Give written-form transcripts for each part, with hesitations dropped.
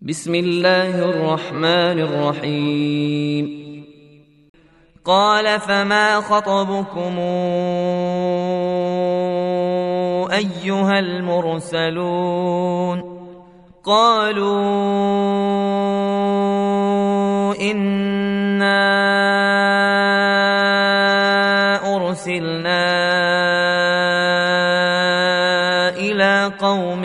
بسم الله الرحمن الرحيم. قال فما خطبكم أيها المرسلون؟ قالوا إنا أرسلنا إلى قوم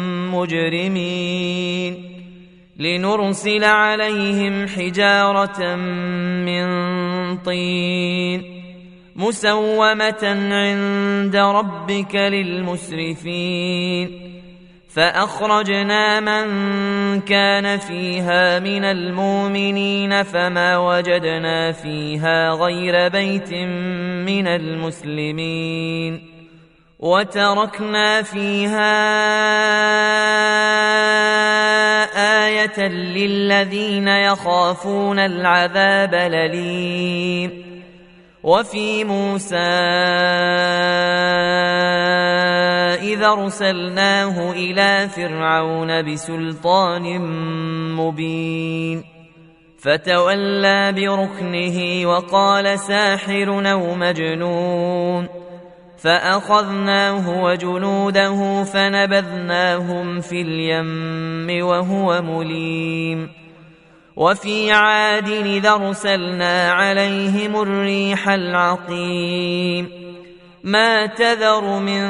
مجرمين لنرسل عليهم حجارة من طين مسومة عند ربك للمسرفين. فأخرجنا من كان فيها من المؤمنين فما وجدنا فيها غير بيت من المسلمين وتركنا فيها آية للذين يخافون العذاب الأليم. وفي موسى إذا أرسلناه إلى فرعون بسلطان مبين فتولى بركنه وقال ساحر أو مجنون. فأخذناه وجنوده فنبذناهم في اليم وهو مليم. وفي عاد إذا أرسلنا عليهم الريح العقيم ما تذر من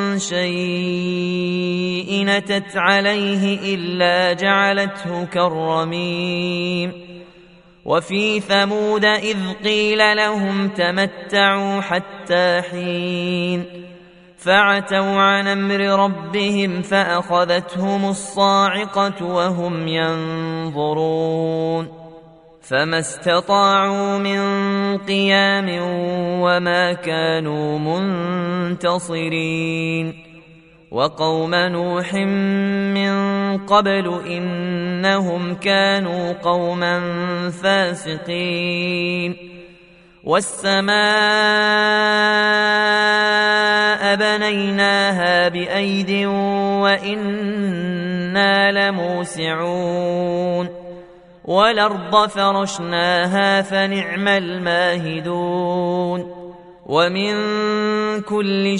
شيء أتت عليه إلا جعلته كالرميم. وفي ثمود إذ قيل لهم تمتعوا حتى حين فعتوا عن أمر ربهم فأخذتهم الصاعقة وهم ينظرون فما استطاعوا من قيام وما كانوا منتصرين. وقوم نوح من قبل إنهم كانوا قوما فاسقين. والسماء بنيناها بأيد وإنا لموسعون. والأرض فرشناها فنعم الماهدون. ومن كل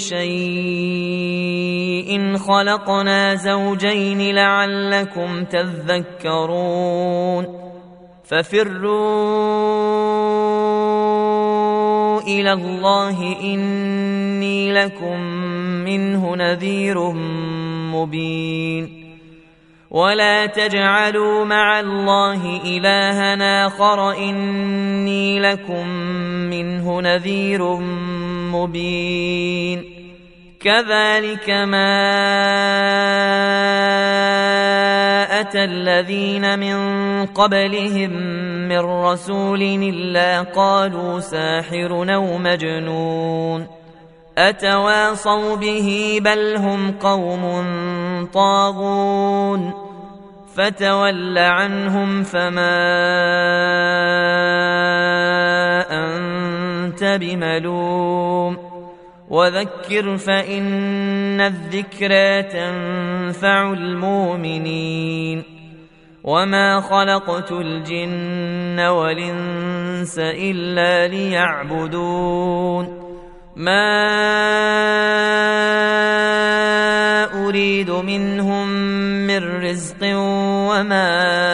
شيء خلقنا زوجين لعلكم تذكرون. ففروا إلى الله إني لكم منه نذير مبين. ولا تجعلوا مع الله إلها آخر إني لكم منه نذير مبين. كذلك ما أتى الذين من قبلهم من رسول إلا قالوا ساحر أو مجنون أتواصوا به بل هم قوم طاغون. فتول عنهم فما أنت بملوم وذكر فإن الذكرى تنفع المؤمنين. وما خلقت الجن والإنس إلا ليعبدون ما أريد منهم من رزق وما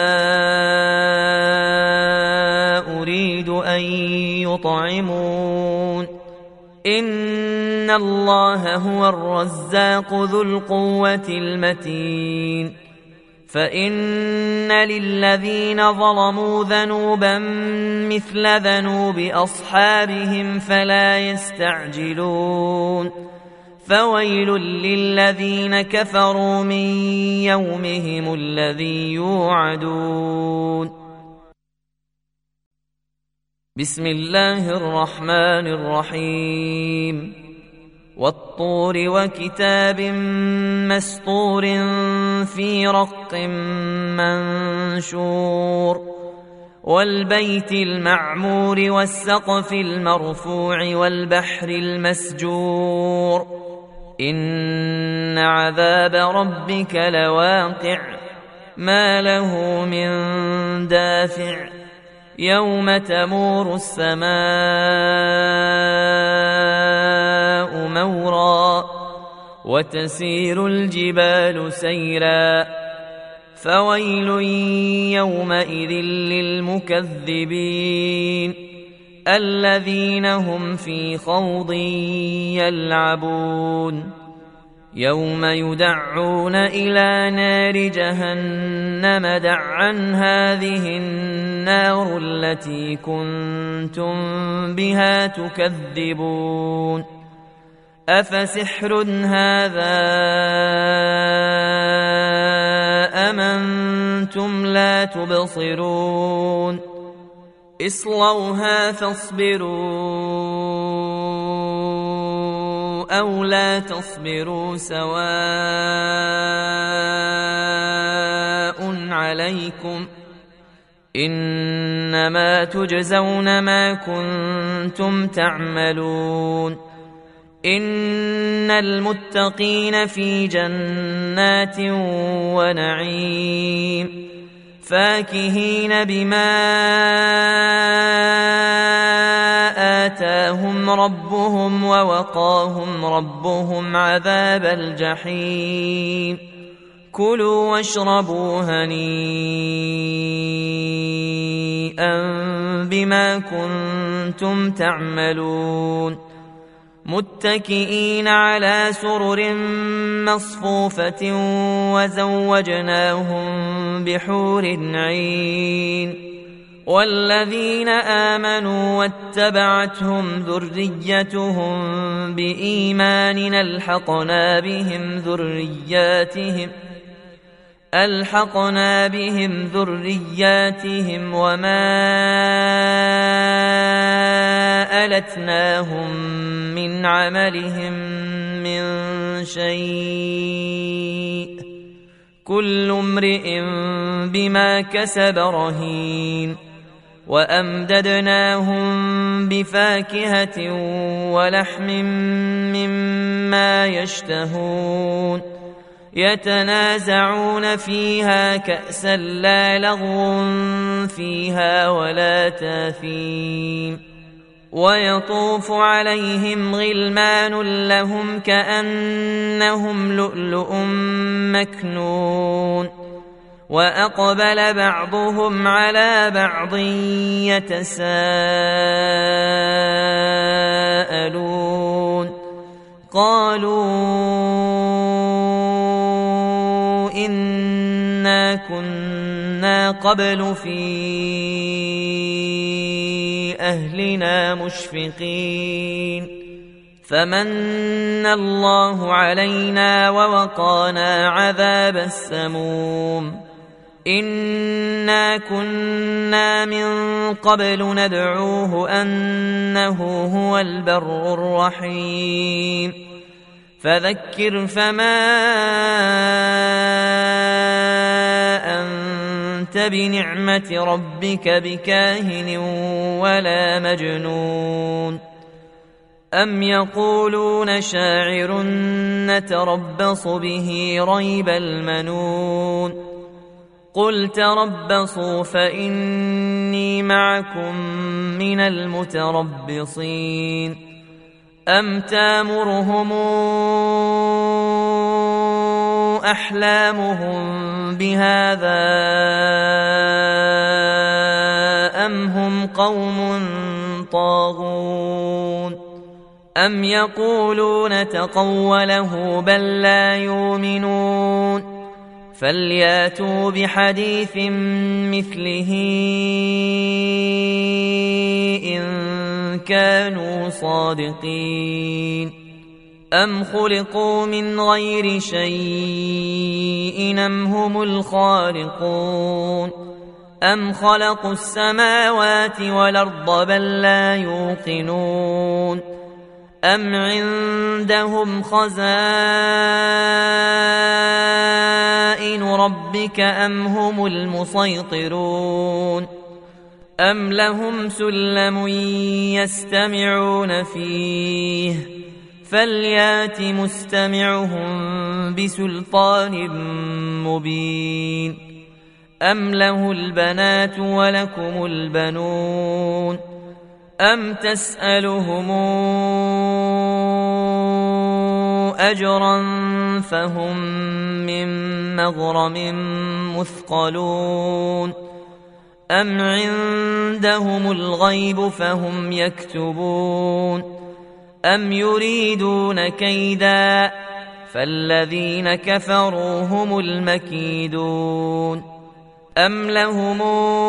أريد أن يطعمون إن الله هو الرزاق ذو القوة المتين. فإن للذين ظلموا ذنوبا مثل ذنوب أصحابهم فلا يستعجلون. فويل للذين كفروا من يومهم الذي يوعدون. بسم الله الرحمن الرحيم. والطور وكتاب مسطور في رق منشور والبيت المعمور والسقف المرفوع والبحر المسجور إن عذاب ربك لواقع ما له من دافع يوم تمور السماء مورا وتسير الجبال سيرا فويل يومئذ للمكذبين الذين هم في خوض يلعبون يوم يدعون إلى نار جهنم دعا هذه النار التي كنتم بها تكذبون أفسحر هذا أم أنتم لا تبصرون اصلوها فاصبروا أو لا تصبروا سواء عليكم إنما تجزون ما كنتم تعملون إن المتقين في جنات ونعيم فاكهين بما آتاهم ربهم ووقاهم ربهم عذاب الجحيم كلوا واشربوا هنيئا بما كنتم تعملون متكئين على سرر مصفوفة وزوجناهم بحور عين والذين آمنوا واتبعتهم ذريتهم بإيمان ألحقنا بهم ذرياتهم وما ألتناهم من عملهم من شيء كل امرئ بما كسب رهين وأمددناهم بفاكهة ولحم مما يشتهون يتنازعون فيها كأسا لا لغو فيها ولا تاثيم ويطوف عليهم غلمان لهم كأنهم لؤلؤ مكنون وأقبل بعضهم على بعض يتساءلون قالوا إنا كنا قبل في أهلنا مشفقين فمن الله علينا ووقانا عذاب السموم إنا كنا من قبل ندعوه أنه هو البر الرحيم فذكر فما أنت بنعمة ربك بكاهن ولا مجنون أم يقولون شاعر نتربص به ريب المنون قل تربصوا فإني معكم من المتربصين أم تامرهم أحلامهم بهذا أم هم قوم طاغون أم يقولون تقوله بل لا يؤمنون فلياتوا بحديث مثله إن كانوا صادقين أم خلقوا من غير شيء أم هم الخالقون أم خلقوا السماوات والأرض بل لا يوقنون أم عندهم خزائن ربك أم هم المسيطرون أم لهم سلم يستمعون فيه فليات مستمعهم بسلطان مبين أم له البنات ولكم البنون أم تسألهم أجرا فهم من مغرم مثقلون أم عندهم الغيب فهم يكتبون أم يريدون كيدا فالذين كفروا هم المكيدون أم لهم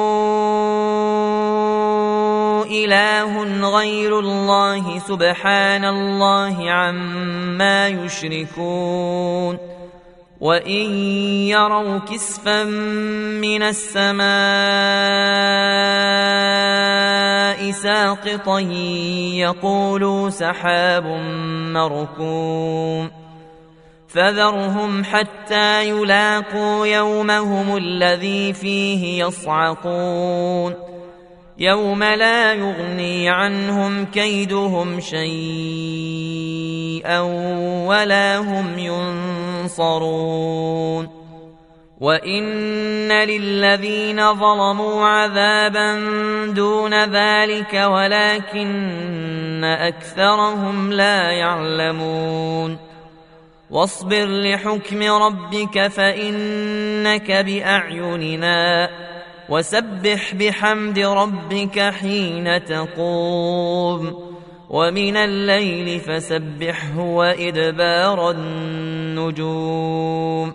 إله غير الله سبحان الله عما يشركون وإن يروا كسفا من السماء ساقطا يقولوا سحاب مركوم فذرهم حتى يلاقوا يومهم الذي فيه يصعقون يوم لا يغني عنهم كيدهم شيئا ولا هم ينصرون وإن للذين ظلموا عذابا دون ذلك ولكن أكثرهم لا يعلمون واصبر لحكم ربك فإنك بأعيننا وسبح بحمد ربك حين تقوم ومن الليل فسبحه وإدبار النجوم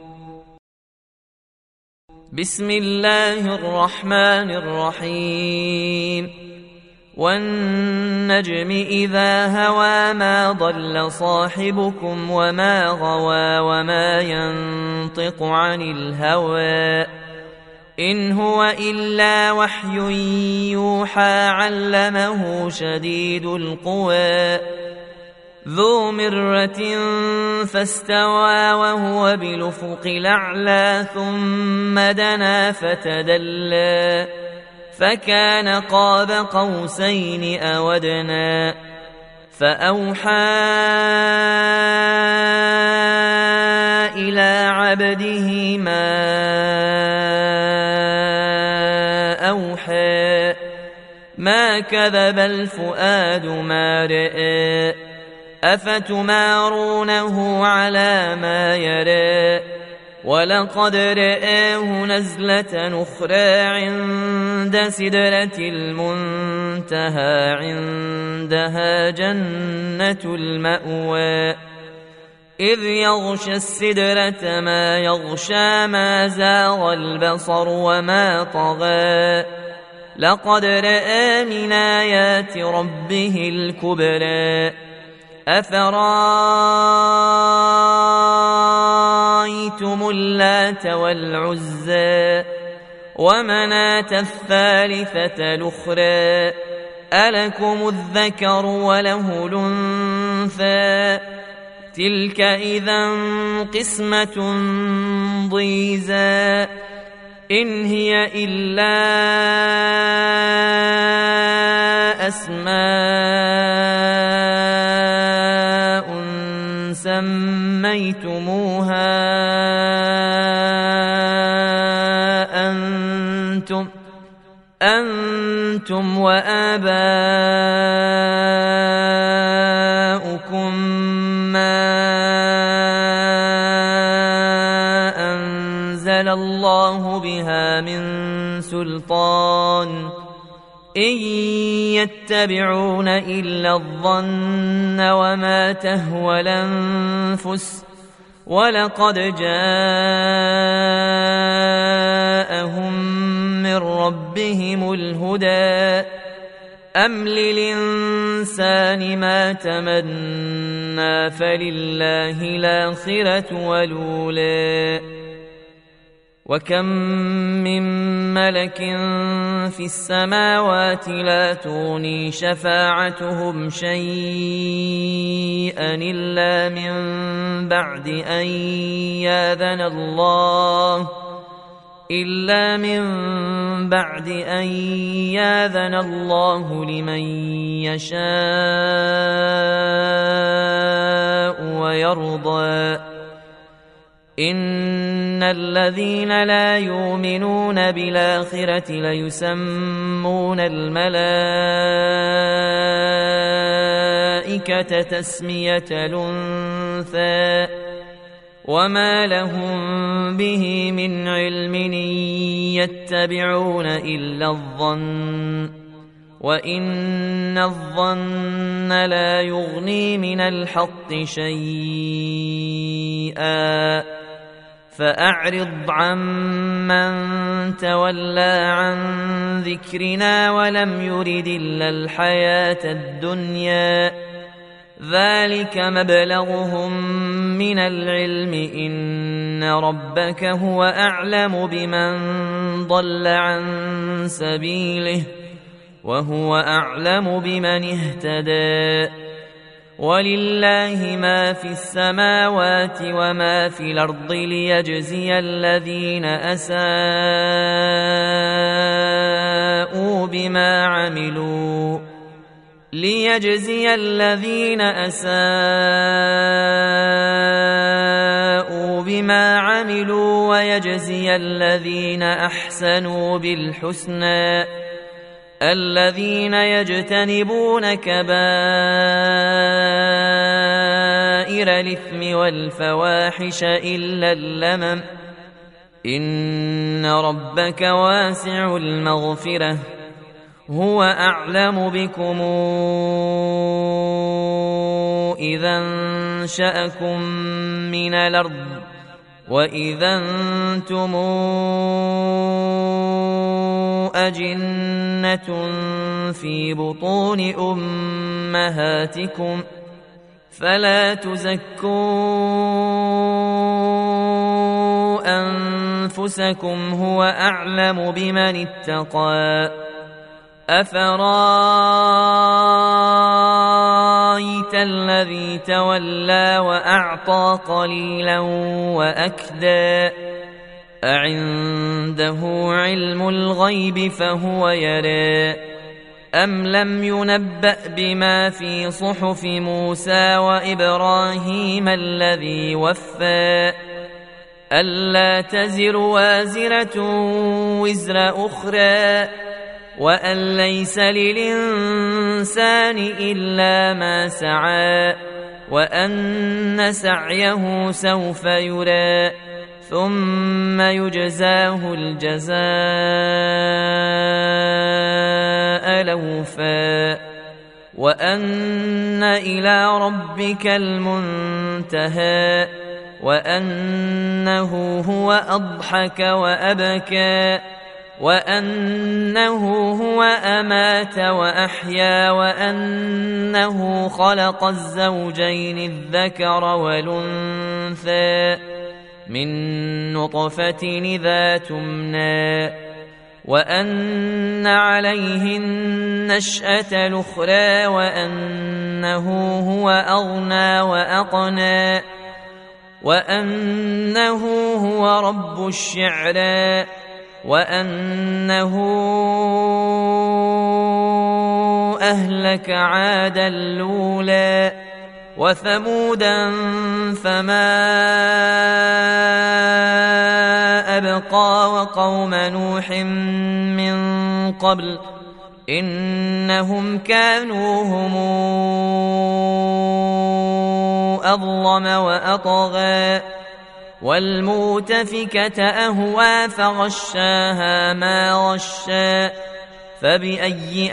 بسم الله الرحمن الرحيم والنجم إذا هوى ما ضل صاحبكم وما غوى وما ينطق عن الهوى إن هو إلا وحي يوحى علمه شديد القوى ذو مرة فاستوى وهو بالأفق الأعلى ثم دنا فتدلى فكان قاب قوسين أو أدنى فأوحى إلى عبده ما أوحى ما كذب الفؤاد ما رأى أفتمارونه على ما يرى ولقد رآه نزلة أخرى عند سدرة المنتهى عندها جنة المأوى إذ يغشى السدرة ما يغشى ما زاغ البصر وما طغى لقد رأى من آيات ربه الكبرى أفرأيتم اللات والعزى ومناة الثالثة الأخرى ألكم الذكر وله الأنثى تلك إذا قسمة ضيزى إن هي إلا أسماء سميتموها أنتم وآباؤكم ما أنزل الله بها من سلطان إن يتبعون إلا الظن وما تهوى الأنفس ولقد جاءهم من ربهم الهدى أم للإنسان ما تمنى فلله الآخرة والأولى وكم من ملك في السماوات لا تغني شفاعتهم شيئا إلا من بعد أن ياذن الله لمن يشاء ويرضى إن الذين لا يؤمنون بالآخرة ليسمون الملائكة تسمية الأنثى وما لهم به من علم إن يتبعون إلا الظن وإن الظن لا يغني من الحق شيئا فأعرض عمن تولى عن ذكرنا ولم يرد إلا الحياة الدنيا ذلك مبلغهم من العلم إن ربك هو أعلم بمن ضل عن سبيله وهو أعلم بمن اهتدى ولله ما في السماوات وما في الأرض ليجزي الذين أساءوا بما عملوا ويجزي الذين أحسنوا بالحسنى الذين يجتنبون كبائر الإثم والفواحش إلا اللمم إن ربك واسع المغفرة هو أعلم بكم إذا أنشأكم من الأرض وإذا أنتم أجنة في بطون أمهاتكم فلا تزكوا أنفسكم هو أعلم بمن اتقى أفرايت الذي تولى وأعطى قليلا وأكدى أعنده علم الغيب فهو يرى أم لم ينبأ بما في صحف موسى وإبراهيم الذي وفى ألا تزر وازرة وزر أخرى وأن ليس للإنسان إلا ما سعى وأن سعيه سوف يرى ثم يجزاه الجزاء الأوفى وأن إلى ربك المنتهى وأنه هو أضحك وأبكى وأنه هو أمات وأحيا وأنه خلق الزوجين الذكر والأنثى من نطفة إذا تمنى وأن عليه النشأة الأخرى وأنه هو أغنى وأقنى وأنه هو رب الشعرى وأنه أهلك عادا الأولى وثمودا فما أبقى وقوم نوح من قبل إنهم كانوا هم أظلم وأطغى والمؤتفكة أهوى فغشاها ما غشى فبأي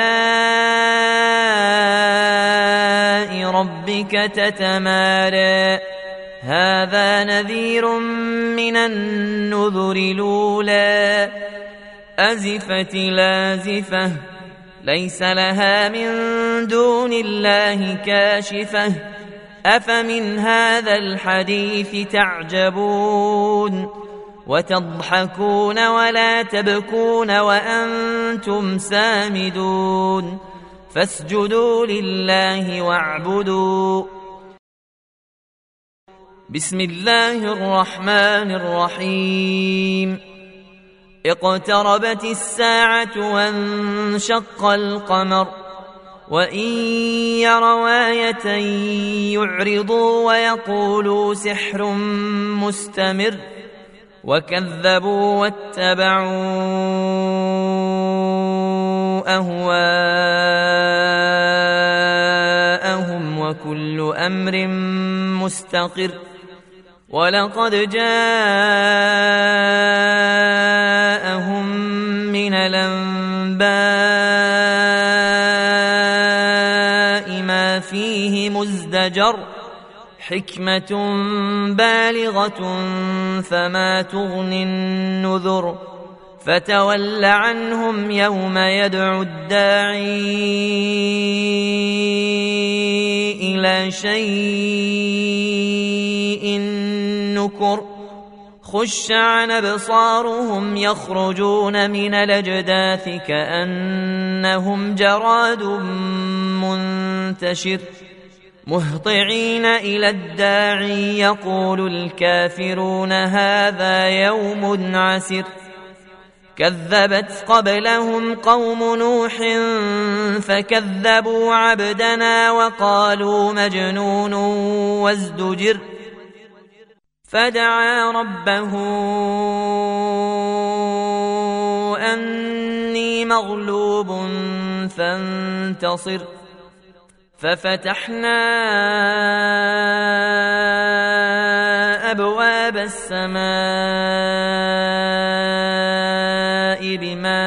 آلاء ربك تتمارى هذا نذير من النذر الأولى أزفت لازفة ليس لها من دون الله كاشفة أفمن هذا الحديث تعجبون وتضحكون ولا تبكون وأنتم سامدون فاسجدوا لله واعبدوا بسم الله الرحمن الرحيم اقتربت الساعة وانشق القمر وإن يروا آية يعرضوا ويقولوا سحر مستمر وكذبوا واتبعوا أهواءهم وكل أمر مستقر ولقد جاءهم من الأنباء ما فيه مزدجر حكمة بالغة فما تغني النذر فتول عنهم يوم يدعو الداعي إلى شيء نكر خش عن أبصارهم يخرجون من الأجداث كأنهم جراد منتشر مهطعين إلى الداعي يقول الكافرون هذا يوم عسر كذبت قبلهم قوم نوح فكذبوا عبدنا وقالوا مجنون وازدجر فدعا ربه أني مغلوب فانتصر ففتحنا أبواب السماء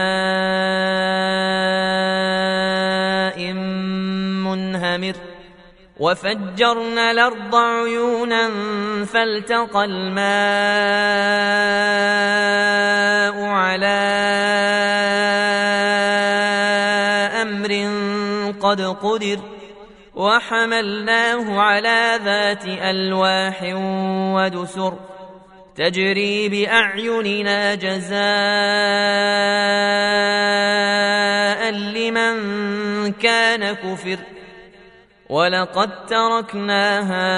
بماء منهمر وفجرنا الأرض عيونا فالتقى الماء على أمر قد قدر وحملناه على ذات ألواح ودسر تجري بأعيننا جزاء لمن كان كفر ولقد تركناها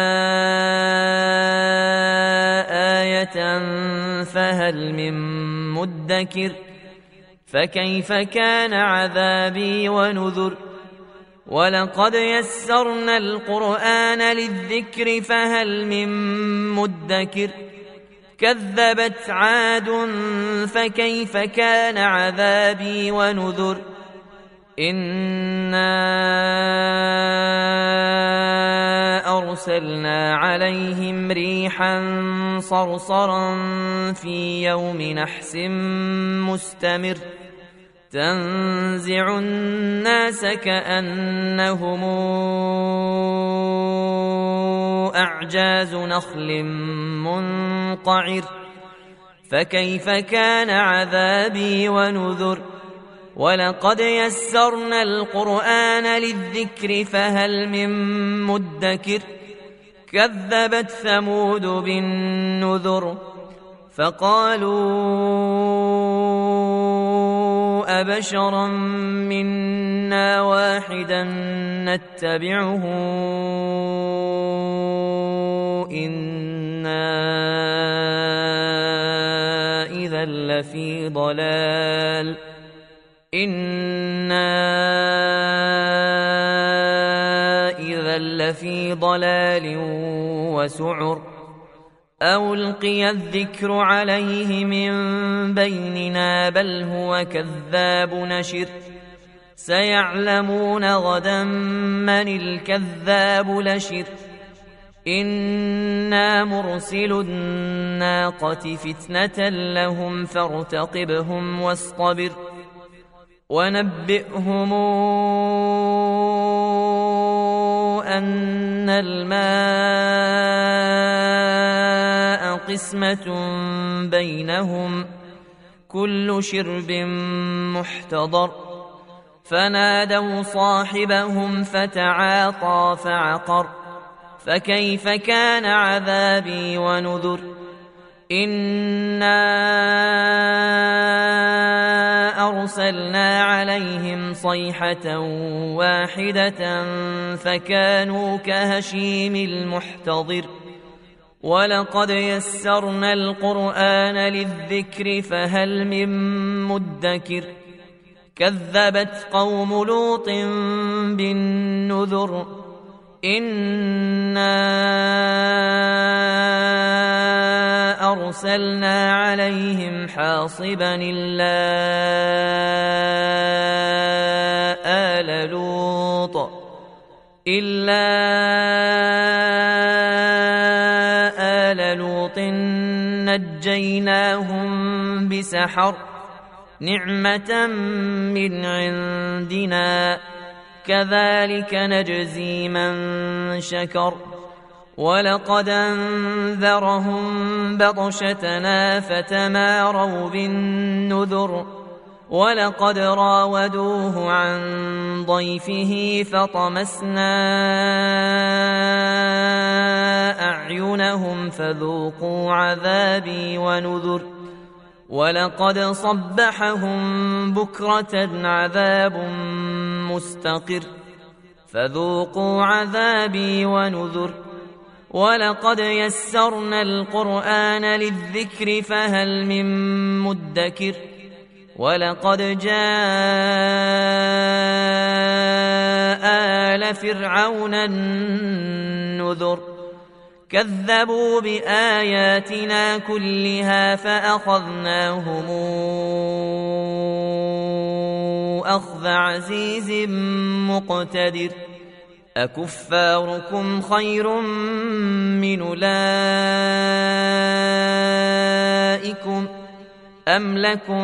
آية فهل من مدكر فكيف كان عذابي ونذر ولقد يسرنا القرآن للذكر فهل من مدكر كذبت عاد فكيف كان عذابي ونذر إنا أرسلنا عليهم ريحا صرصرا في يوم نحس مستمر تنزع الناس كأنهم أعجاز نخل منقعر فكيف كان عذابي ونذر ولقد يسرنا القرآن للذكر فهل من مدكر كذبت ثمود بالنذر فقالوا أبشرا منا واحدا نتبعه إنا إذا لفي ضلال وسعر أو ألقي الذكر عليه من بيننا بل هو كذاب نشر سيعلمون غدا من الكذاب لشر إنا مرسل الناقة فتنة لهم فارتقبهم واصطبر ونبئهم أن الماء قسمة بينهم كل شرب محتضر فنادوا صاحبهم فتعاطى فعقر فكيف كان عذابي ونذر إنا أرسلنا عليهم صيحة واحدة فكانوا كهشيم المحتضر ولقد يسرنا القرآن للذكر فهل من مدكر كذبت قوم لوط بالنذر إنا أرسلنا عليهم حاصبا إلا آل لوط نجيناهم بسحر نعمة من عندنا كذلك نجزي من شكر ولقد أنذرهم بطشتنا فتماروا بالنذر ولقد راودوه عن ضيفه فطمسنا أعينهم فذوقوا عذابي ونذر ولقد صبحهم بكرة عذاب مستقر فذوقوا عذابي ونذر ولقد يسرنا القرآن للذكر فهل من مدكر ولقد جاء آل فرعون النذر كذبوا بآياتنا كلها فأخذناهم أخذ عزيز مقتدر أكفاركم خير من أولئكم أم لكم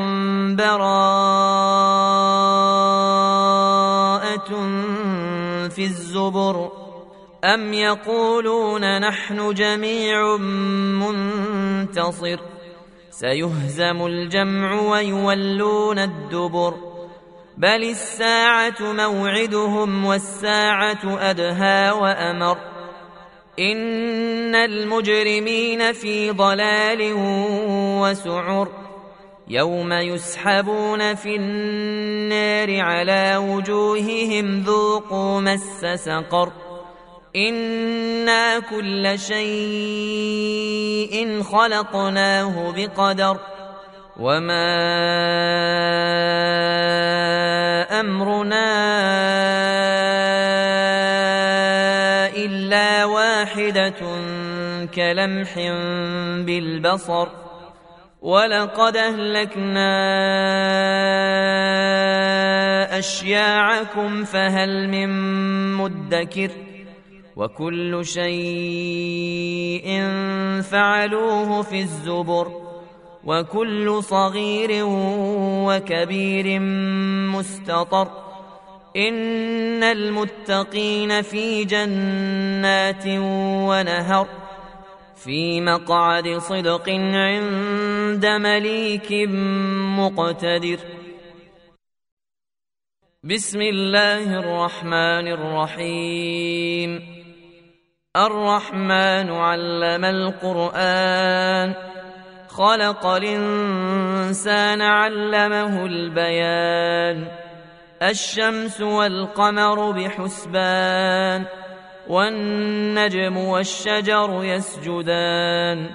براءة في الزبر أم يقولون نحن جميع منتصر سيهزم الجمع ويولون الدبر بل الساعة موعدهم والساعة أدهى وأمر إن المجرمين في ضلال وسعر يوم يسحبون في النار على وجوههم ذوقوا مس سقر إنا كل شيء خلقناه بقدر وما أمرنا إلا واحدة كلمح بالبصر ولقد أهلكنا أشياعكم فهل من مدكر وكل شيء فعلوه في الزبر وكل صغير وكبير مستطر إن المتقين في جنات ونهر في مقعد صدق عند مليك مقتدر بسم الله الرحمن الرحيم الرحمن علم القرآن خلق الإنسان علمه البيان الشمس والقمر بحسبان والنجم والشجر يسجدان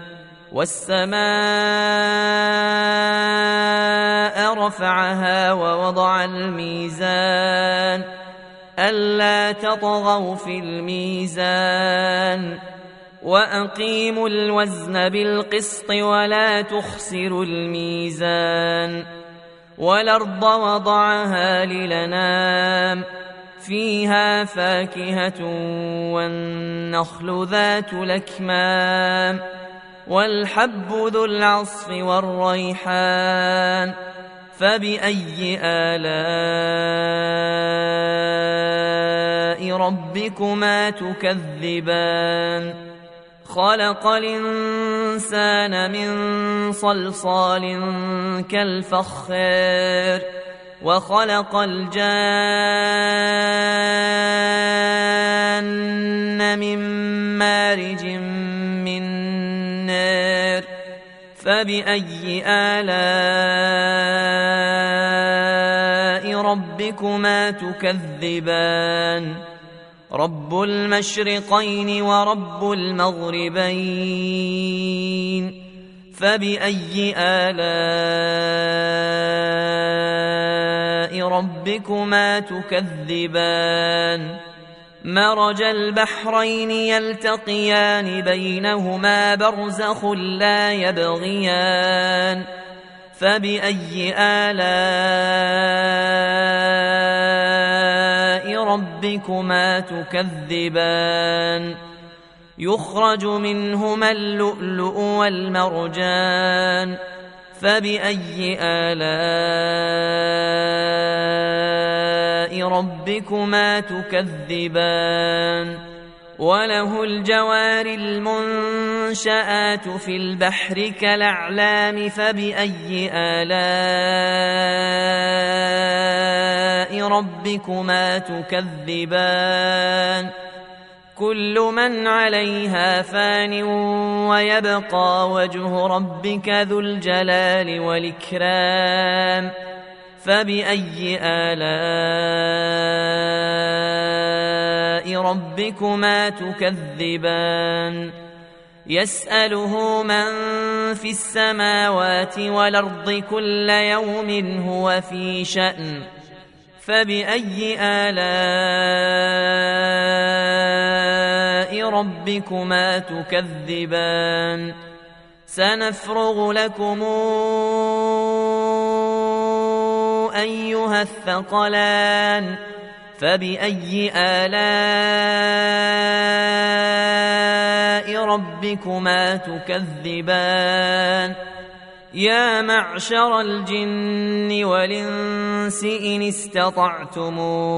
والسماء رفعها ووضع الميزان ألا تطغوا في الميزان وأقيموا الوزن بالقسط ولا تخسروا الميزان والأرض وضعها للأنام فيها فاكهة والنخل ذات الأكمام والحب ذو العصف والريحان فبأي آلاء ربكما تكذبان خلق الإنسان من صلصال كالفخار وخلق الجان من مارج من نار فبأي آلاء ربكما تكذبان رب المشرقين ورب المغربين فبأي آلاء ربكما تكذبان مرج البحرين يلتقيان بينهما برزخ لا يبغيان فبأي آلاء ربكما تكذبان يخرج منهما اللؤلؤ والمرجان فبأي آلاء ربكما تكذبان وله الجوار المنشآت في البحر كالأعلام فبأي آلاء ربكما تكذبان كل من عليها فان ويبقى وجه ربك ذو الجلال والإكرام فبأي آلاء ربكما تكذبان يسأله من في السماوات والأرض كل يوم هو في شأن فبأي آلاء ربكما تكذبان سنفرغ لكم أيها الثقلان فبأي آلاء ربكما تكذبان يا معشر الجن والإنس إن استطعتم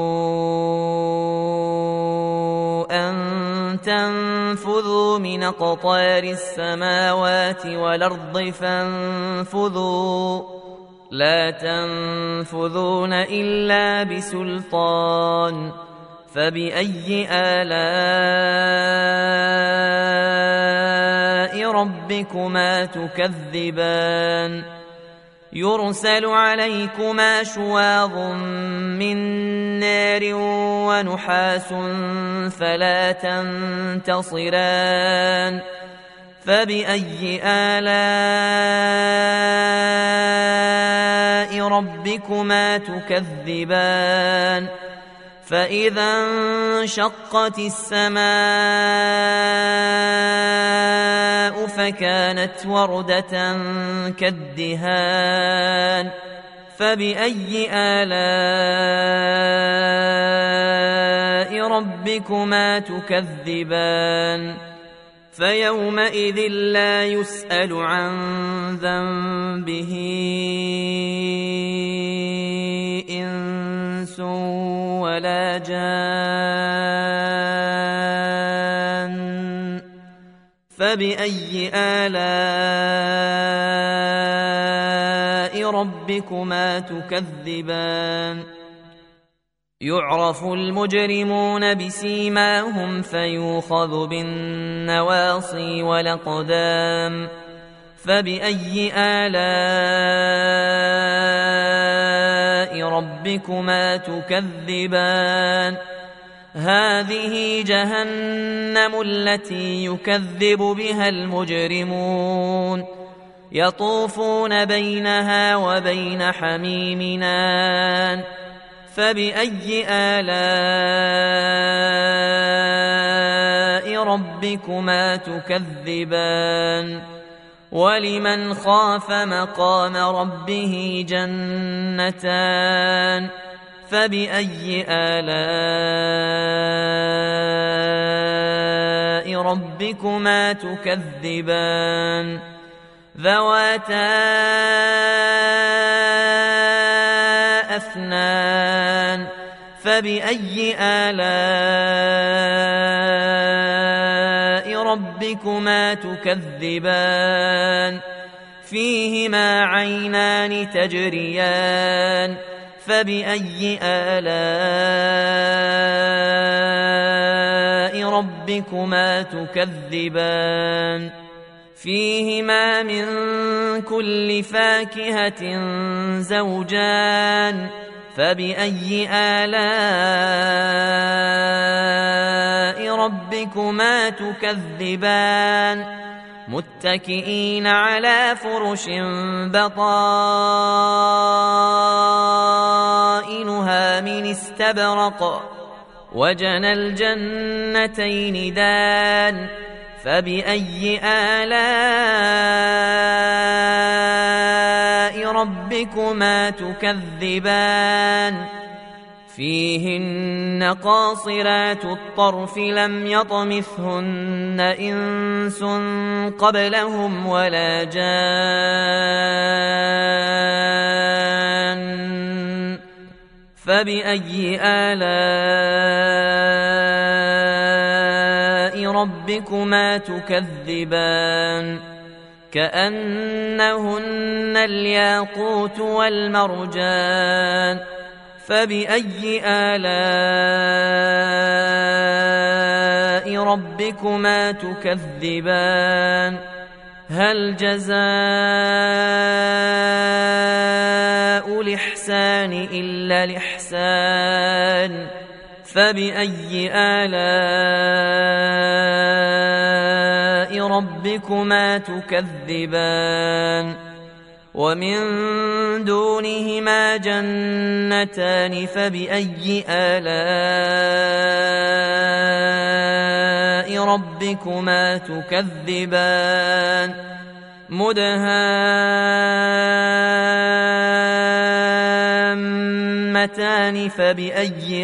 أن تنفذوا من أقطار السماوات والأرض فانفذوا لا تنفذون إلا بسلطان فبأي آلاء ربكما تكذبان يرسل عليكما شواظ من نار ونحاس فلا تنتصران فبأي آلاء ربكما تكذبان فإذا انشقت السماء فكانت وردة كالدهان فبأي آلاء ربكما تكذبان فيومئذ لا يسأل عن ذنبه إنس ولا جان فبأي آلاء ربكما تكذبان يعرف المجرمون بسيماهم فيوخذ بالنواصي والأقدام فبأي آلاء ربكما تكذبان هذه جهنم التي يكذب بها المجرمون يطوفون بينها وبين حميم آن فبأي آلاء ربكما تكذبان ولمن خاف مقام ربه جنتان فبأي آلاء ربكما تكذبان ذواتا أفنان فبأي آلاء ربكما تكذبان فيهما عينان تجريان فبأي آلاء ربكما تكذبان فيهما من كل فاكهة زوجان فبأي آلاء ربكما تكذبان متكئين على فرش بطائنها واستبرق وجنى الجنتين دان فبأي آلاء ربكما تكذبان فيهن قاصرات الطرف لم يطمثهن إنس قبلهم ولا جان فبأي آلاء ربكما تكذبان كأنهن الياقوت والمرجان فبأي آلاء ربكما تكذبان هل جزاء الإحسان إلا الإحسان فبأي آلاء ربكما تكذبان ومن دونهما جنتان فبأي آلاء ربكما تكذبان مدهامتان فبأي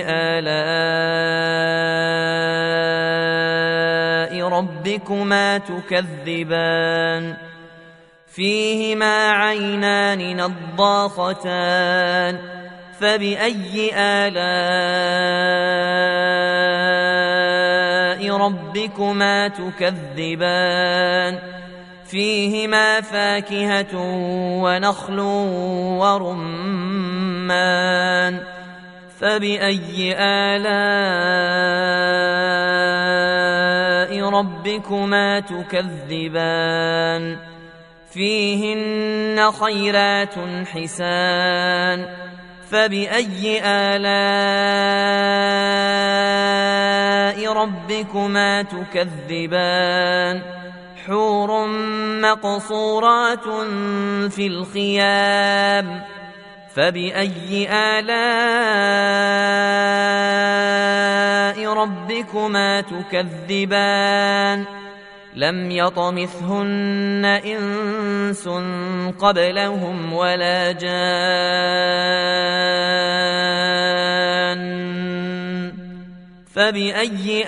آلاء ربكما تكذبان فيهما عينان نضاختان فبأي آلاء ربكما تكذبان فيهما فاكهة ونخل ورمان فبأي آلاء ربكما تكذبان فيهن خيرات حسان فبأي آلاء ربكما تكذبان حور مقصورات في الخيام فبأي آلاء ربكما تكذبان لم يطمثهن إنس قبلهم ولا جان فبأي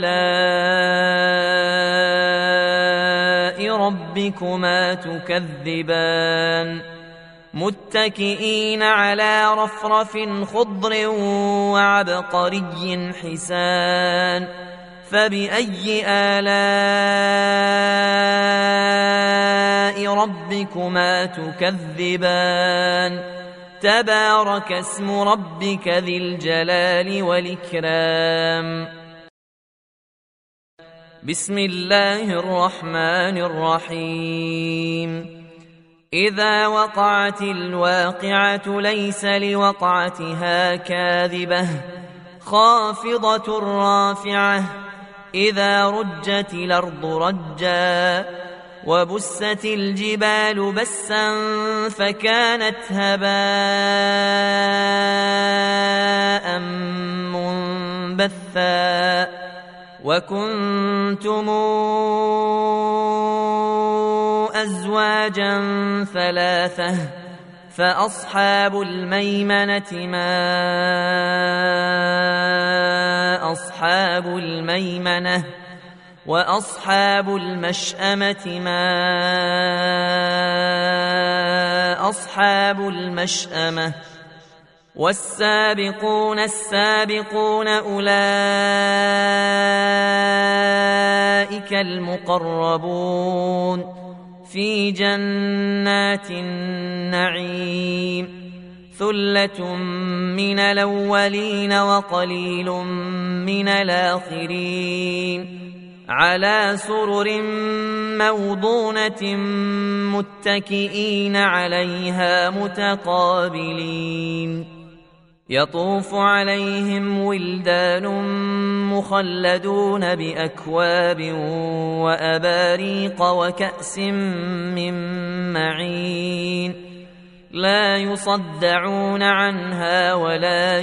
آلاء ربكما تكذبان متكئين على رفرف خضر وعبقري حسان فبأي آلاء ربكما تكذبان تبارك اسم ربك ذي الجلال والإكرام بسم الله الرحمن الرحيم إذا وقعت الواقعة ليس لوقعتها كاذبة خافضة رافعة إذا رجت الأرض رجا وبست الجبال بسا فكانت هباء منبثا وكنتم أزواجا ثلاثة فأصحاب الميمنة ما أصحاب الميمنة وأصحاب المشأمة ما أصحاب المشأمة والسابقون السابقون أولئك المقربون في جنات النعيم ثلة من الأولين وقليل من الآخرين على سرر موضونة متكئين عليها متقابلين يطوف عليهم ولدان مخلدون بأكواب وأباريق وكأس من معين لا يصدعون عنها ولا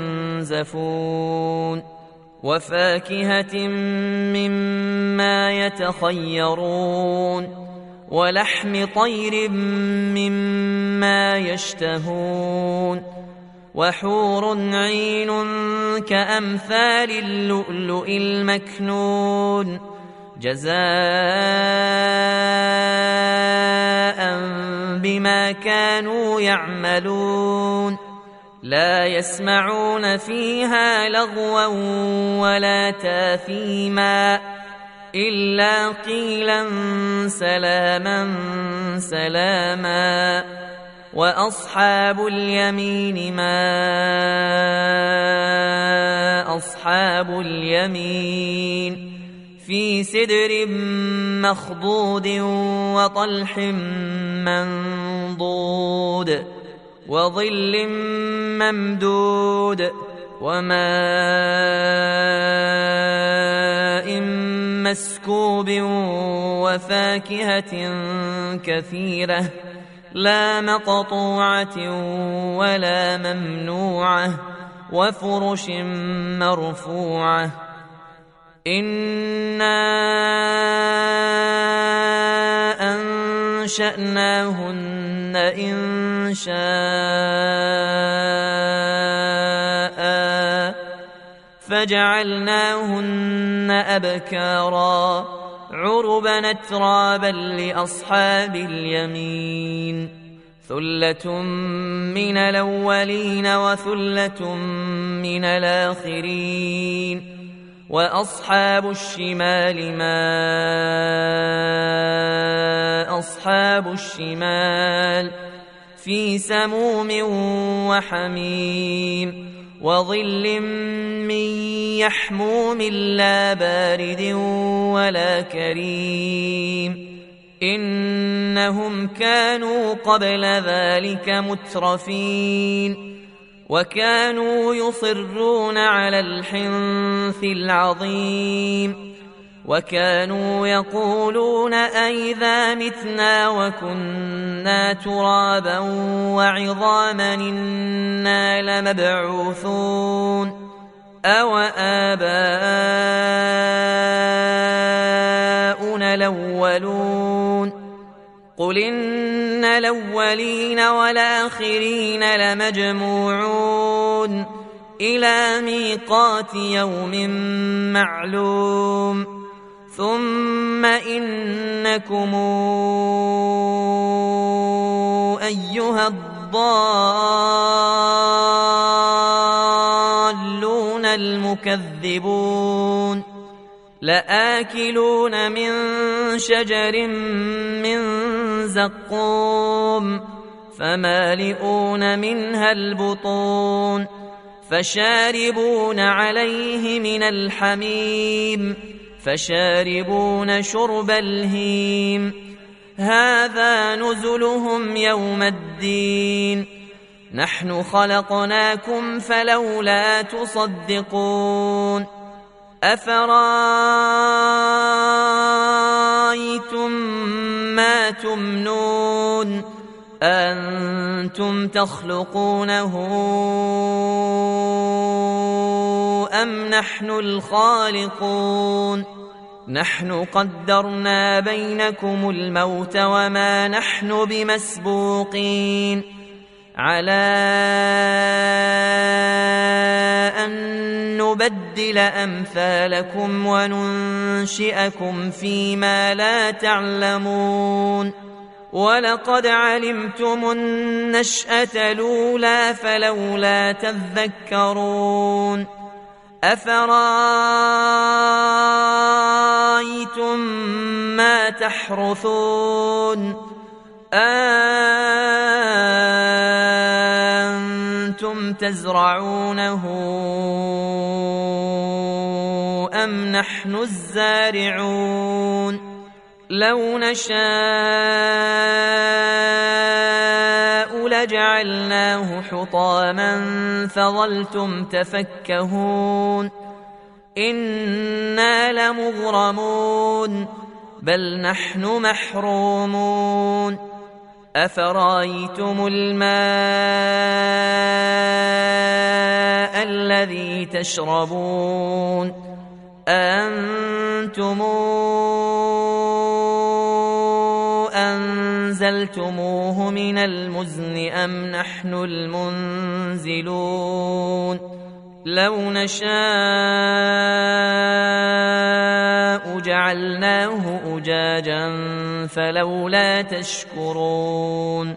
ينزفون وفاكهة مما يتخيرون ولحم طير مما يشتهون وحور عين كأمثال اللؤلؤ المكنون جزاء بما كانوا يعملون لا يسمعون فيها لغوا ولا تاثيما إلا قيلا سلاما سلاما وأصحاب اليمين ما أصحاب اليمين في سدر مخضود وطلح منضود وظل ممدود وماء مسكوب وفاكهة كثيرة لا مقطوعة ولا ممنوعة وفرش مرفوعة إنا أنشأناهن إنشاء فجعلناهن أبكارا عربا أترابا لأصحاب اليمين ثلة من الأولين وثلة من الآخرين وأصحاب الشمال ما أصحاب الشمال في سموم وحميم وظل من يحموم لا بارد ولا كريم إنهم كانوا قبل ذلك مترفين وكانوا يصرون على الحنث العظيم وكانوا يقولون أئذا متنا وكنا ترابا وعظاما إنا لمبعوثون أو آباؤنا الأولون قل إن الأولين والآخرين لمجموعون إلى ميقات يوم معلوم ثم إنكم أيها الضالون المكذبون لآكلون من شجر من زقوم فمالئون منها البطون فشاربون عليه من الحميم فشاربون شرب الهيم هذا نزلهم يوم الدين نحن خلقناكم فلولا تصدقون أفرأيتم ما تمنون أنتم تخلقونه أم نحن الخالقون نحن قدرنا بينكم الموت وما نحن بمسبوقين على أن نبدل أمثالكم وننشئكم فيما لا تعلمون ولقد علمتم النشأة الأولى فلولا تذكرون أفرأيتم ما تحرثون أنتم تزرعونه أم نحن الزارعون لو نشاء لجعلناه حطاما فظلتم تفكهون إنا لمغرمون بل نحن محرومون أفرأيتم الماء الذي تشربون أأنتم أنزلتموه من المزن أم نحن المنزلون لو نشاء جعلناه أجاجا فلولا تشكرون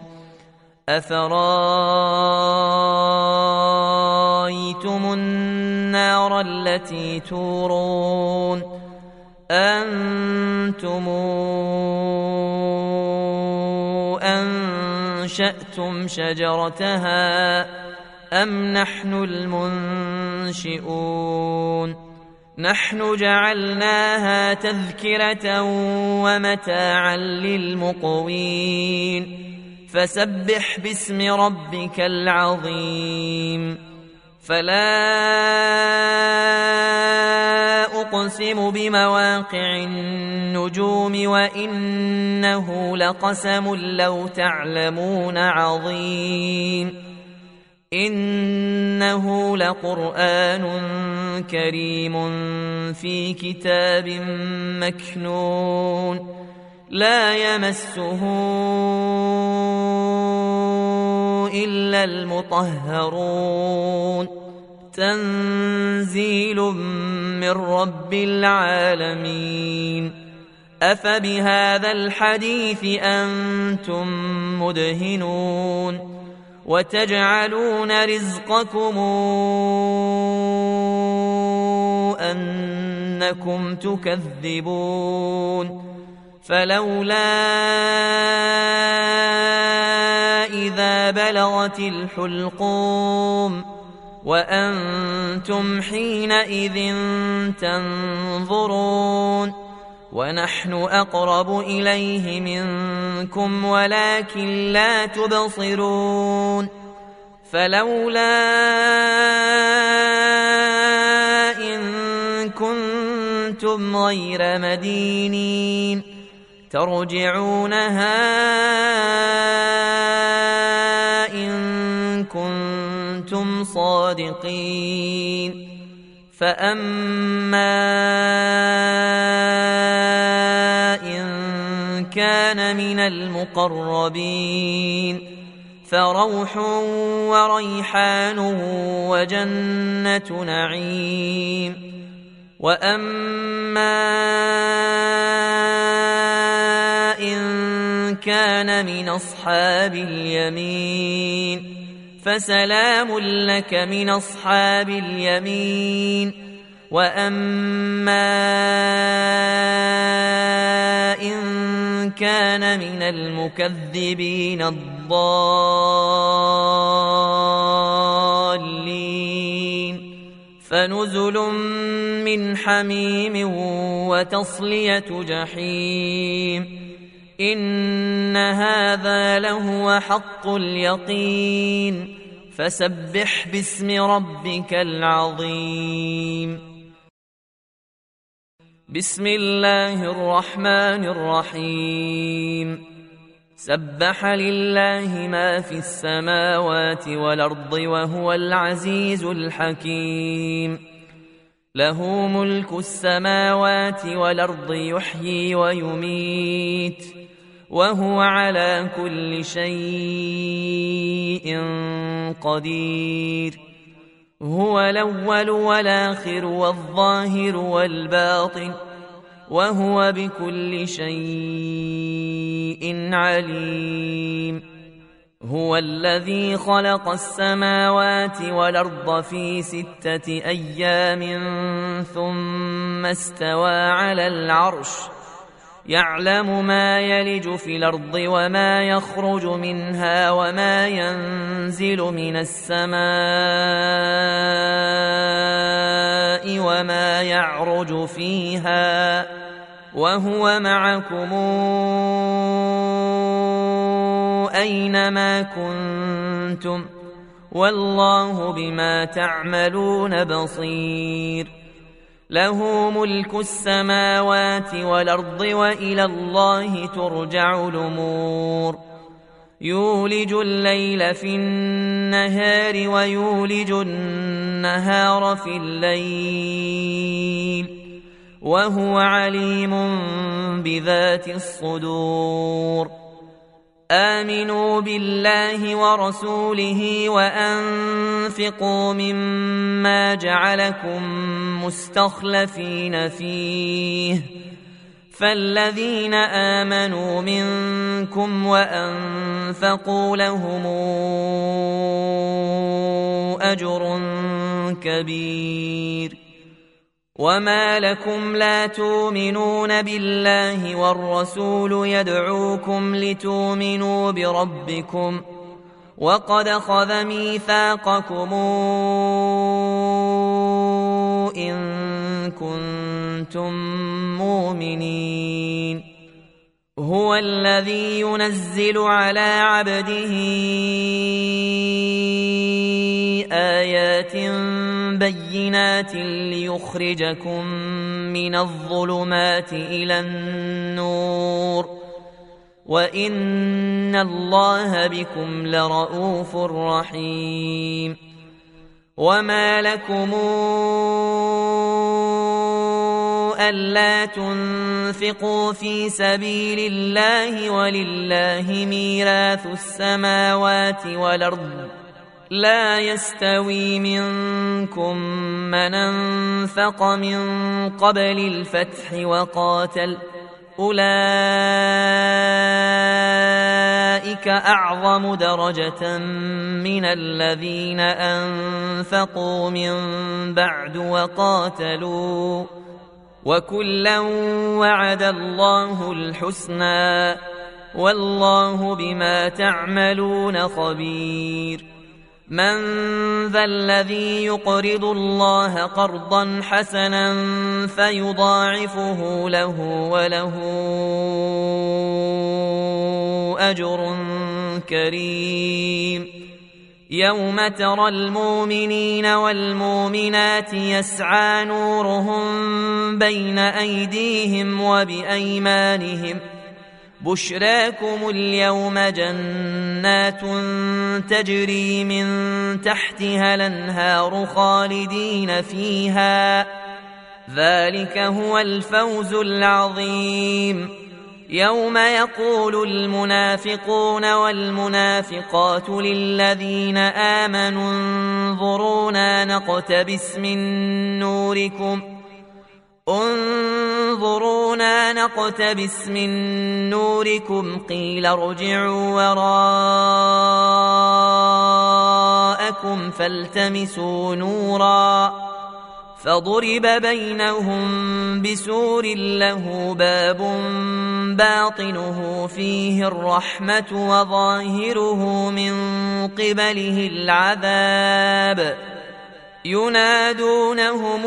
أفرأيتم النار التي تورون أنتم أنشأتم شجرتها أم نحن المنشئون نحن جعلناها تذكرة ومتاعا للمقوين فسبح باسم ربك العظيم فلا أقسم بمواقع النجوم وإنه لقسم لو تعلمون عظيم إنه لقرآن كريم في كتاب مكنون لا يمسه إلا المطهرون تنزيل من رب العالمين أفبهذا الحديث أنتم مدهنون وتجعلون رزقكم أنكم تكذبون فلولا إذا بلغت الحلقوم وأنتم حينئذ تنظرون ونحن أقرب إليه منكم ولكن لا تبصرون فلولا إن كنتم غير مدينين ترجعونها إن كنتم صادقين فأما إن كان من المقربين فروح وريحان وجنة نعيم وأما إن كان من أصحاب اليمين فسلام لك من أصحاب اليمين وأما إن كان من المكذبين الضالين فنزل من حميم وتصلية جحيم إن هذا لهو حق اليقين فسبح باسم ربك العظيم بسم الله الرحمن الرحيم سبح لله ما في السماوات والأرض وهو العزيز الحكيم له ملك السماوات والأرض يحيي ويميت وهو على كل شيء قدير هو الأول والآخر والظاهر والباطن وهو بكل شيء عليم هو الذي خلق السماوات والأرض في 6 أيام ثم استوى على العرش يعلم ما يلج في الأرض وما يخرج منها وما ينزل من السماء وما يعرج فيها وهو معكم أينما كنتم والله بما تعملون بصير له ملك السماوات والأرض وإلى الله ترجع الأمور يولج الليل في النهار ويولج النهار في الليل وهو عليم بذات الصدور آمنوا بالله ورسوله وأنفقوا مما جعلكم مستخلفين فيه فالذين آمنوا منكم وأنفقوا لهم أجر كبير وما لكم لا تؤمنون بالله والرسول يدعوكم لتؤمنوا بربكم وقد أخذ ميثاقكم إن كنتم مؤمنين هو الذي ينزل على عبده آيات بينات ليخرجكم من الظلمات إلى النور وإن الله بكم لرءوف رحيم وما لكم ألا تنفقوا في سبيل الله ولله ميراث السماوات والأرض لا يستوي منكم من أنفق من قبل الفتح وقاتل أولئك أعظم درجة من الذين أنفقوا من بعد وقاتلوا وكلا وعد الله الحسنى والله بما تعملون خبير من ذا الذي يقرض الله قرضا حسنا فيضاعفه له وله أجر كريم يوم ترى المؤمنين والمؤمنات يسعى نورهم بين أيديهم وبأيمانهم بشراكم اليوم جنات تجري من تحتها الأنهار خالدين فيها ذلك هو الفوز العظيم يوم يقول المنافقون والمنافقات للذين آمنوا انظرونا نقتبس من نوركم قيل ارجعوا وراءكم فالتمسوا نورا فضرب بينهم بسور له باب باطنه فيه الرحمة وظاهره من قبله العذاب ينادونهم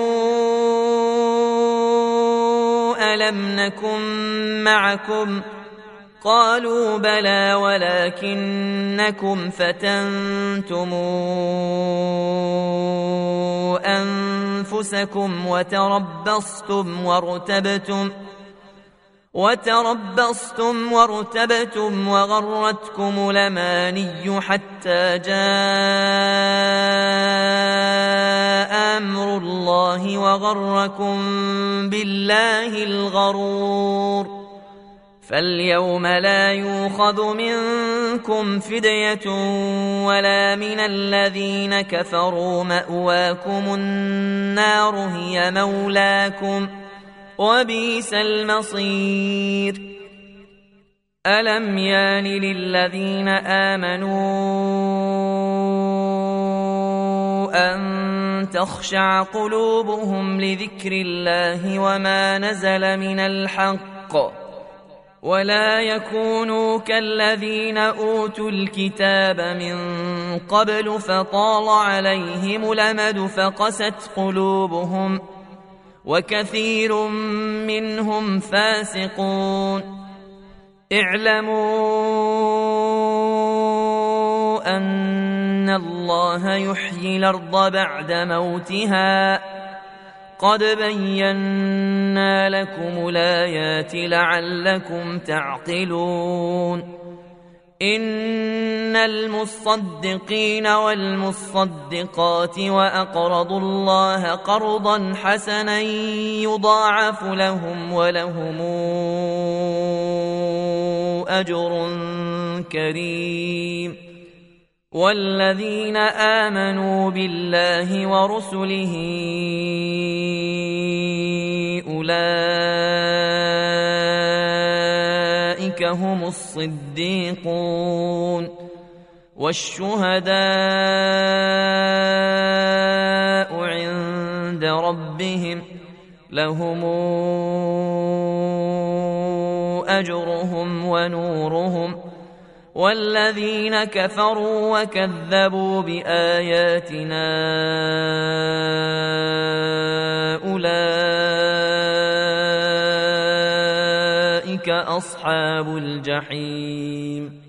ألم نكن معكم قالوا بلى ولكنكم فتنتم أنفسكم وتربصتم وارتبتم وغرتكم الأماني حتى جاء أمر الله وغركم بالله الغرور فاليوم لا يؤخذ منكم فدية ولا من الذين كفروا مأواكم النار هي مولاكم وبئس المصير ألم يان للذين آمنوا أن تخشع قلوبهم لذكر الله وما نزل من الحق ولا يكونوا كالذين أوتوا الكتاب من قبل فطال عليهم الأمد فقست قلوبهم وكثير منهم فاسقون اعلموا أن الله يحيي الأرض بعد موتها قد بينا لكم الآيات لعلكم تعقلون إن المصدقين والمصدقات وأقرضوا الله قرضا حسنا يضاعف لهم ولهم أجر كريم والذين آمنوا بالله ورسله أولئك هم الصديقون والشهداء عند ربهم لهم أجرهم ونورهم والذين كفروا وكذبوا بآياتنا أولئك أصحاب الجحيم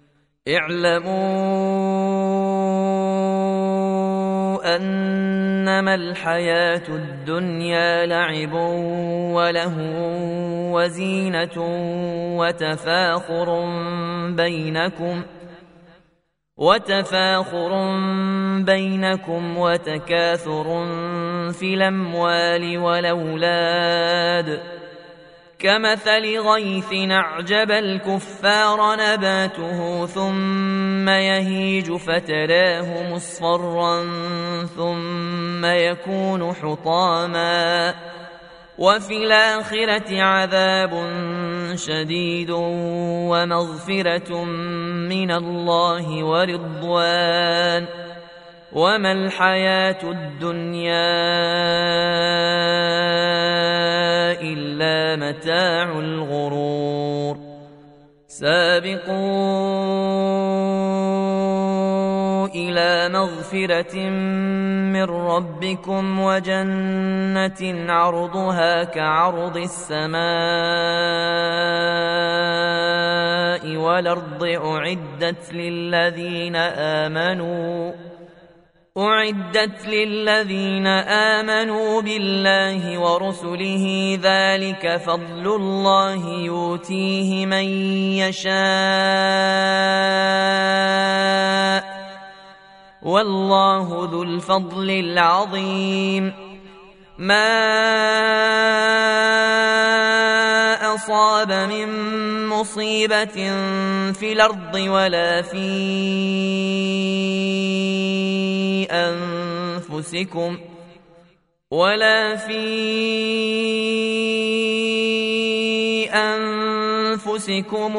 اعلموا أنما الحياة الدنيا لعب ولهو وزينة وتفاخر بينكم وتكاثر في الأموال والأولاد كمثل غيث أعجب الكفار نباته ثم يهيج فتراه مصفرا ثم يكون حطاما وفي الآخرة عذاب شديد ومغفرة من الله ورضوان وما الحياة الدنيا إلا متاع الغرور سابقوا إلى مغفرة من ربكم وجنة عرضها كعرض السماء والأرض أعدت للذين آمنوا بالله ورسله ذلك فضل الله يؤتيه من يشاء والله ذو الفضل العظيم ما أصاب من مصيبة في الأرض ولا في أنفسكم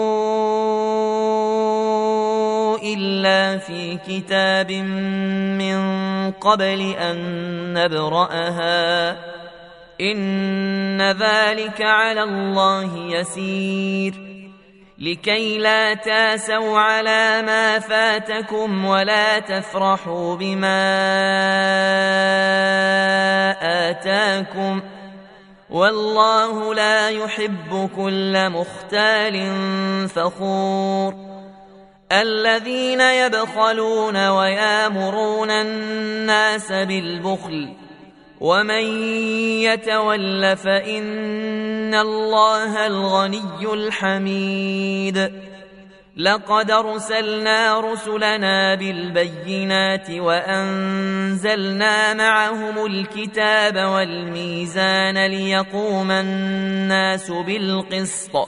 إلا في كتاب من قبل أن نبرأها إن ذلك على الله يسير لكي لا تاسوا على ما فاتكم ولا تفرحوا بما آتاكم والله لا يحب كل مختال فخور الذين يبخلون ويامرون الناس بالبخل ومن يتول فإن الله الغني الحميد لقد أرسلنا رسلنا بالبينات وأنزلنا معهم الكتاب والميزان ليقوم الناس بالقسط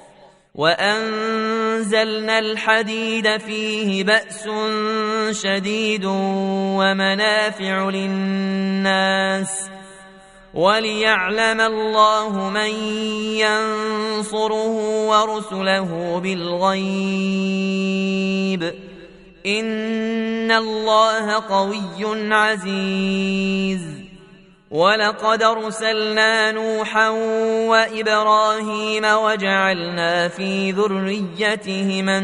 وأنزلنا الحديد فيه بأس شديد ومنافع للناس وليعلم الله من ينصره ورسله بالغيب إن الله قوي عزيز ولقد أرسلنا نوحا وإبراهيم وجعلنا في ذريتهما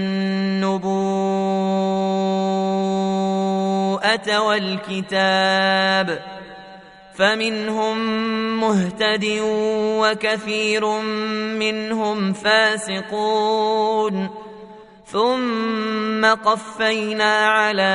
النبوءة والكتاب فمنهم مهتد وكثير منهم فاسقون ثم قفينا على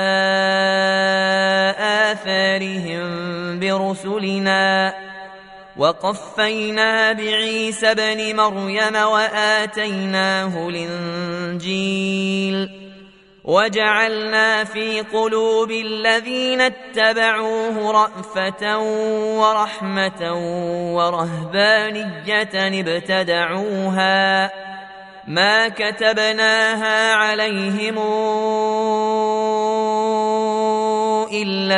آثارهم برسلنا وقفينا بعيسى ابن مريم وآتيناه الإنجيل وجعلنا في قلوب الذين اتبعوه رأفة ورحمة ورهبانية ابتدعوها ما كتبناها عليهم إلا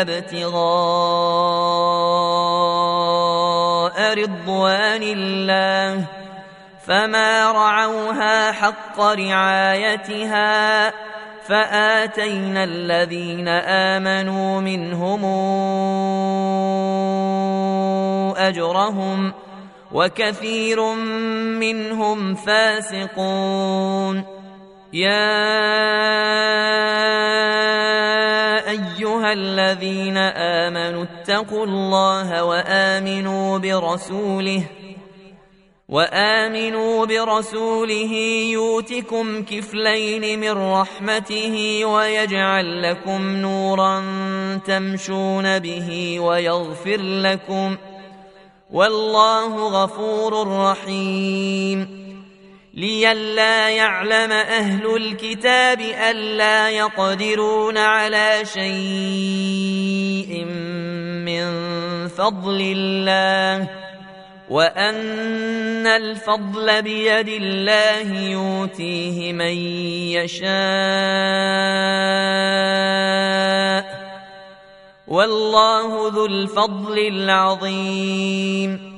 ابتغاء رضوان الله فما رعوها حق رعايتها فآتينا الذين آمنوا منهم أجرهم وكثير منهم فاسقون. يا أيها الذين آمنوا اتقوا الله وآمنوا برسوله يؤتكم كفلين من رحمته ويجعل لكم نورا تمشون به ويغفر لكم والله غفور رحيم. لئلا يعلم أهل الكتاب ألا يقدرون على شيء من فضل الله وأن الفضل بيد الله يؤتيه من يشاء والله ذو الفضل العظيم.